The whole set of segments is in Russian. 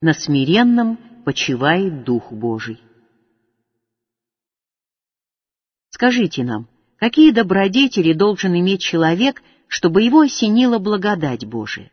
На смиренном почивает Дух Божий. Скажите нам, какие добродетели должен иметь человек, чтобы его осенила благодать Божия?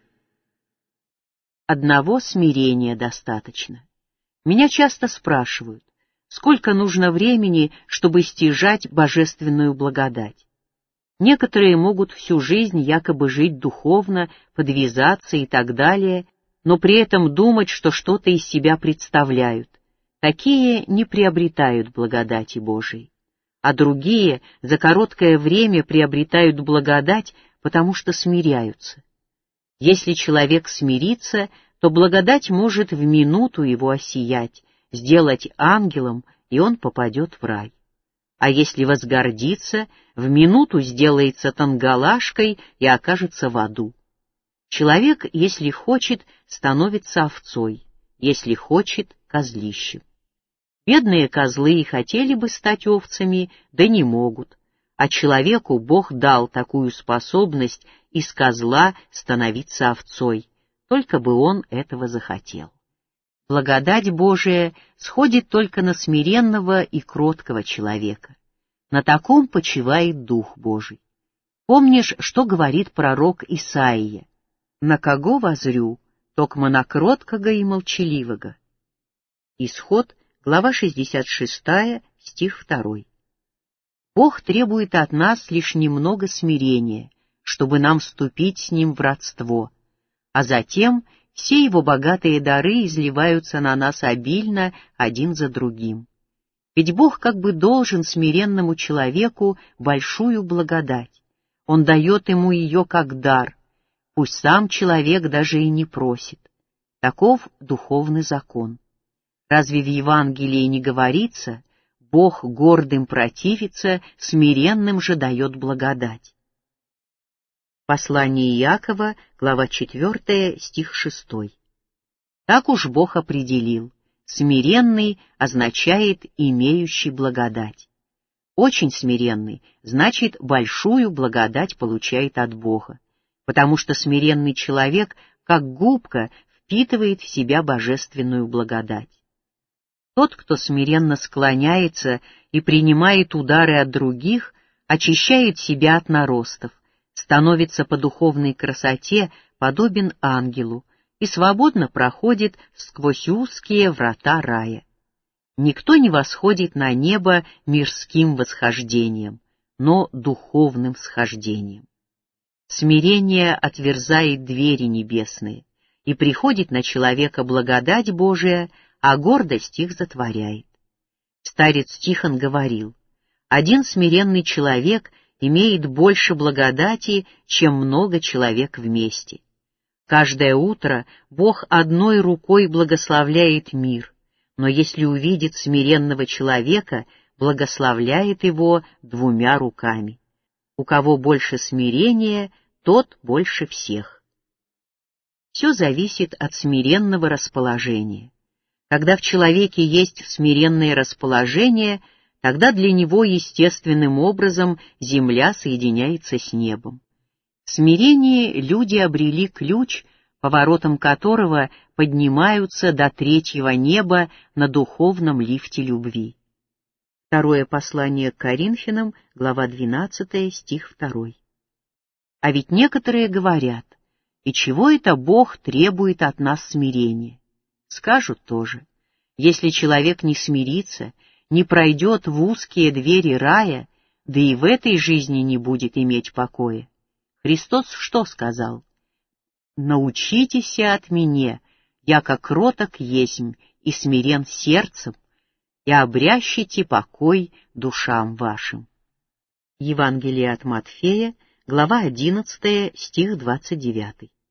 Одного смирения достаточно. Меня часто спрашивают, сколько нужно времени, чтобы стяжать божественную благодать. Некоторые могут всю жизнь якобы жить духовно, подвязаться и так далее, но при этом думать, что что-то из себя представляют. Такие не приобретают благодати Божией. А другие за короткое время приобретают благодать, потому что смиряются. Если человек смирится, то благодать может в минуту его осиять, сделать ангелом, и он попадет в рай. А если возгордится, в минуту сделается тангалашкой и окажется в аду. Человек, если хочет, становится овцой, если хочет — козлищем. Бедные козлы и хотели бы стать овцами, да не могут, а человеку Бог дал такую способность из козла становиться овцой, только бы он этого захотел. Благодать Божия сходит только на смиренного и кроткого человека. На таком почивает Дух Божий. Помнишь, что говорит пророк Исаия? «На кого возрю, токмо на кроткого и молчаливого». Исход, глава 66, стих 2. Бог требует от нас лишь немного смирения, чтобы нам вступить с Ним в родство, а затем все Его богатые дары изливаются на нас обильно один за другим. Ведь Бог как бы должен смиренному человеку большую благодать. Он дает ему ее как дар, пусть сам человек даже и не просит. Таков духовный закон. Разве в Евангелии не говорится: Бог гордым противится, смиренным же дает благодать? Послание Иакова, глава 4, стих 6. Так уж Бог определил: смиренный означает имеющий благодать. Очень смиренный значит большую благодать получает от Бога, потому что смиренный человек, как губка, впитывает в себя божественную благодать. Тот, кто смиренно склоняется и принимает удары от других, очищает себя от наростов, становится по духовной красоте подобен ангелу и свободно проходит сквозь узкие врата рая. Никто не восходит на небо мирским восхождением, но духовным схождением. Смирение отверзает двери небесные, и приходит на человека благодать Божия, а гордость их затворяет. Старец Тихон говорил: один смиренный человек имеет больше благодати, чем много человек вместе. Каждое утро Бог одной рукой благословляет мир, но если увидит смиренного человека, благословляет его двумя руками. У кого больше смирения, тот больше всех. Все зависит от смиренного расположения. Когда в человеке есть смиренное расположение, тогда для него естественным образом земля соединяется с небом. В смирении люди обрели ключ, поворотом которого поднимаются до третьего неба на духовном лифте любви. Второе послание к Коринфянам, глава 12, стих 2. А ведь некоторые говорят: и чего это Бог требует от нас смирения? Скажут тоже: если человек не смирится, не пройдет в узкие двери рая, да и в этой жизни не будет иметь покоя. Христос что сказал? «Научитесь от меня, яко кроток есмь и смирен сердцем, и обрящите покой душам вашим». Евангелие от Матфея, глава 11, стих 29.